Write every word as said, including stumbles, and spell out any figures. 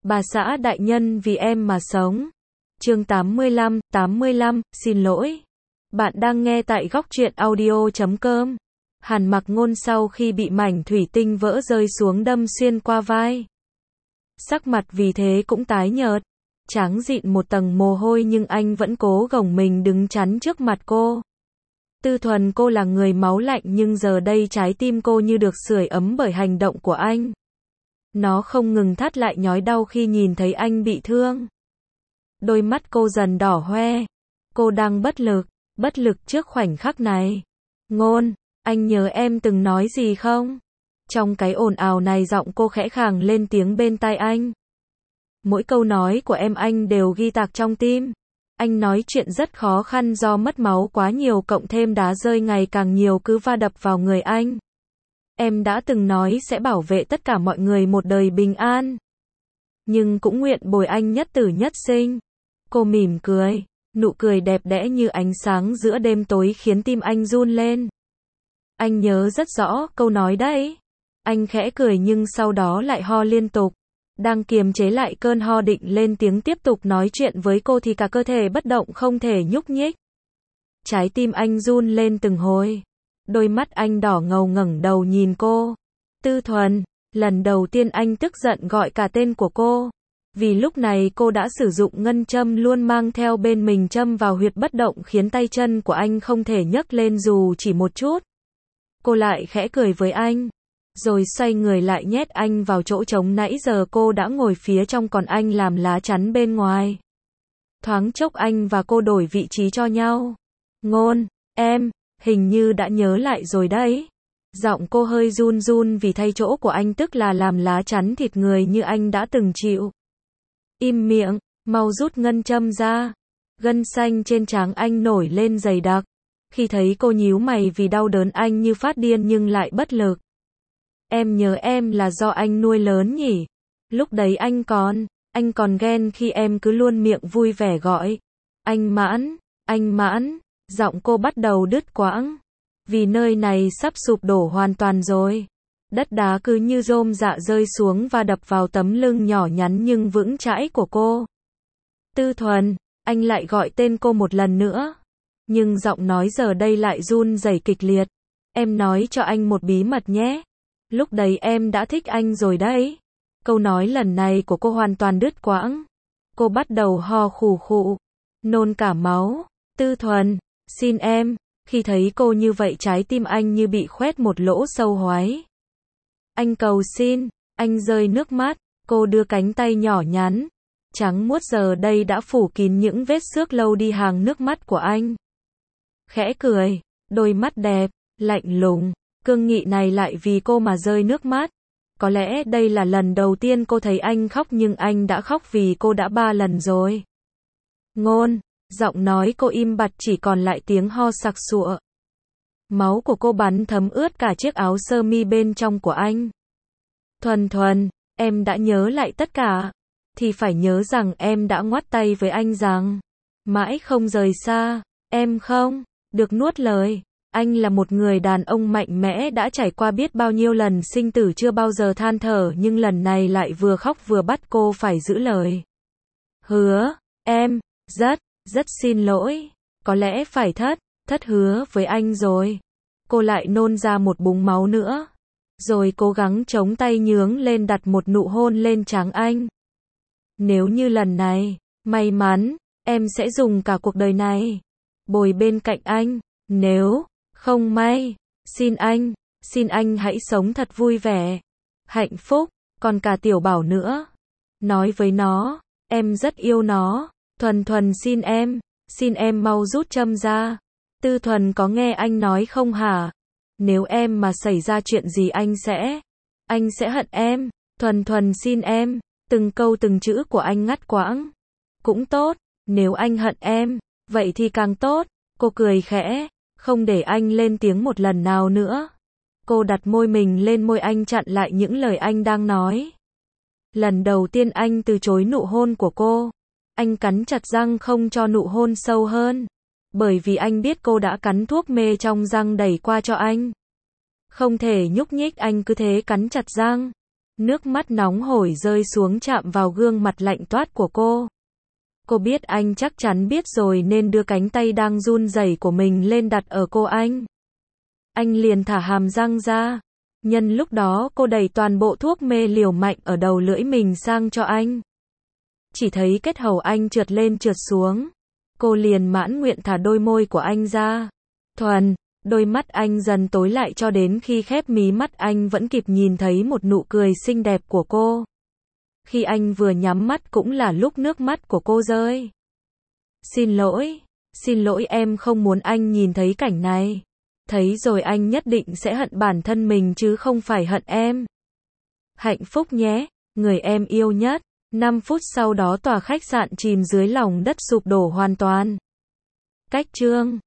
Bà xã đại nhân vì em mà sống. Chương tám mươi lăm, tám mươi lăm, xin lỗi. Bạn đang nghe tại góc truyện audio chấm com. Hàn Mặc Ngôn sau khi bị mảnh thủy tinh vỡ rơi xuống đâm xuyên qua vai. Sắc mặt vì thế cũng tái nhợt, trắng dịn một tầng mồ hôi, nhưng anh vẫn cố gồng mình đứng chắn trước mặt cô. Tư Thuần, cô là người máu lạnh, nhưng giờ đây trái tim cô như được sưởi ấm bởi hành động của anh. Nó không ngừng thắt lại nhói đau khi nhìn thấy anh bị thương. Đôi mắt cô dần đỏ hoe. Cô đang bất lực, bất lực trước khoảnh khắc này. Ngôn, anh nhớ em từng nói gì không? Trong cái ồn ào này giọng cô khẽ khàng lên tiếng bên tai anh. Mỗi câu nói của em anh đều ghi tạc trong tim. Anh nói chuyện rất khó khăn do mất máu quá nhiều, cộng thêm đá rơi ngày càng nhiều cứ va đập vào người anh. Em đã từng nói sẽ bảo vệ tất cả mọi người một đời bình an. Nhưng cũng nguyện bồi anh nhất tử nhất sinh. Cô mỉm cười, nụ cười đẹp đẽ như ánh sáng giữa đêm tối khiến tim anh run lên. Anh nhớ rất rõ câu nói đấy. Anh khẽ cười nhưng sau đó lại ho liên tục. Đang kiềm chế lại cơn ho định lên tiếng tiếp tục nói chuyện với cô thì cả cơ thể bất động không thể nhúc nhích. Trái tim anh run lên từng hồi. Đôi mắt anh đỏ ngầu ngẩng đầu nhìn cô. Tư Thuần, lần đầu tiên anh tức giận gọi cả tên của cô. Vì lúc này cô đã sử dụng ngân châm luôn mang theo bên mình châm vào huyệt bất động khiến tay chân của anh không thể nhấc lên dù chỉ một chút. Cô lại khẽ cười với anh. Rồi xoay người lại nhét anh vào chỗ trống nãy giờ cô đã ngồi phía trong, còn anh làm lá chắn bên ngoài. Thoáng chốc anh và cô đổi vị trí cho nhau. Ngôn, em, hình như đã nhớ lại rồi đấy. Giọng cô hơi run run vì thay chỗ của anh, tức là làm lá chắn thịt người như anh đã từng chịu. Im miệng, mau rút ngân châm ra. Gân xanh trên trán anh nổi lên dày đặc. Khi thấy cô nhíu mày vì đau đớn, anh như phát điên nhưng lại bất lực. Em nhớ em là do anh nuôi lớn nhỉ? Lúc đấy anh còn, anh còn ghen khi em cứ luôn miệng vui vẻ gọi. Anh Mãn, anh Mãn, giọng cô bắt đầu đứt quãng. Vì nơi này sắp sụp đổ hoàn toàn rồi. Đất đá cứ như rôm rạ rơi xuống và đập vào tấm lưng nhỏ nhắn nhưng vững chãi của cô. Tư Thuần, anh lại gọi tên cô một lần nữa. Nhưng giọng nói giờ đây lại run rẩy kịch liệt. Em nói cho anh một bí mật nhé. Lúc đấy em đã thích anh rồi đấy. Câu nói lần này của cô hoàn toàn đứt quãng. Cô bắt đầu ho khù khụ, nôn cả máu. Tư Thuần, xin em. Khi thấy cô như vậy trái tim anh như bị khoét một lỗ sâu hoái. Anh cầu xin, anh rơi nước mắt. Cô đưa cánh tay nhỏ nhắn, trắng muốt giờ đây đã phủ kín những vết xước lâu đi hàng nước mắt của anh. Khẽ cười, đôi mắt đẹp, lạnh lùng, cương nghị này lại vì cô mà rơi nước mắt. Có lẽ đây là lần đầu tiên cô thấy anh khóc, nhưng anh đã khóc vì cô đã ba lần rồi. Ngôn, giọng nói cô im bặt, chỉ còn lại tiếng ho sặc sụa. Máu của cô bắn thấm ướt cả chiếc áo sơ mi bên trong của anh. Thuần Thuần, em đã nhớ lại tất cả. Thì phải nhớ rằng em đã ngoắt tay với anh rằng mãi không rời xa. Em không được nuốt lời. Anh là một người đàn ông mạnh mẽ đã trải qua biết bao nhiêu lần sinh tử chưa bao giờ than thở, nhưng lần này lại vừa khóc vừa bắt cô phải giữ lời. Hứa, em, rất, rất xin lỗi. Có lẽ phải thất, thất hứa với anh rồi. Cô lại nôn ra một búng máu nữa. Rồi cố gắng chống tay nhướng lên đặt một nụ hôn lên trán anh. Nếu như lần này, may mắn, em sẽ dùng cả cuộc đời này bồi bên cạnh anh. Nếu không may, xin anh, xin anh hãy sống thật vui vẻ, hạnh phúc, còn cả Tiểu Bảo nữa. Nói với nó, em rất yêu nó. Thuần Thuần xin em, xin em mau rút châm ra. Tư Thuần có nghe anh nói không hả? Nếu em mà xảy ra chuyện gì anh sẽ, anh sẽ hận em. Thuần Thuần xin em, từng câu từng chữ của anh ngắt quãng. Cũng tốt, nếu anh hận em, vậy thì càng tốt. Cô cười khẽ, không để anh lên tiếng một lần nào nữa. Cô đặt môi mình lên môi anh, chặn lại những lời anh đang nói. Lần đầu tiên anh từ chối nụ hôn của cô. Anh cắn chặt răng không cho nụ hôn sâu hơn. Bởi vì anh biết cô đã cắn thuốc mê trong răng đẩy qua cho anh. Không thể nhúc nhích, anh cứ thế cắn chặt răng. Nước mắt nóng hổi rơi xuống chạm vào gương mặt lạnh toát của cô. Cô biết anh chắc chắn biết rồi nên đưa cánh tay đang run rẩy của mình lên đặt ở cô anh. Anh liền thả hàm răng ra. Nhân lúc đó cô đẩy toàn bộ thuốc mê liều mạnh ở đầu lưỡi mình sang cho anh. Chỉ thấy kết hầu anh trượt lên trượt xuống. Cô liền mãn nguyện thả đôi môi của anh ra. Thuần, đôi mắt anh dần tối lại cho đến khi khép mí mắt anh vẫn kịp nhìn thấy một nụ cười xinh đẹp của cô. Khi anh vừa nhắm mắt cũng là lúc nước mắt của cô rơi. Xin lỗi, xin lỗi em không muốn anh nhìn thấy cảnh này. Thấy rồi anh nhất định sẽ hận bản thân mình chứ không phải hận em. Hạnh phúc nhé, người em yêu nhất. năm phút sau đó tòa khách sạn chìm dưới lòng đất sụp đổ hoàn toàn. Cách chương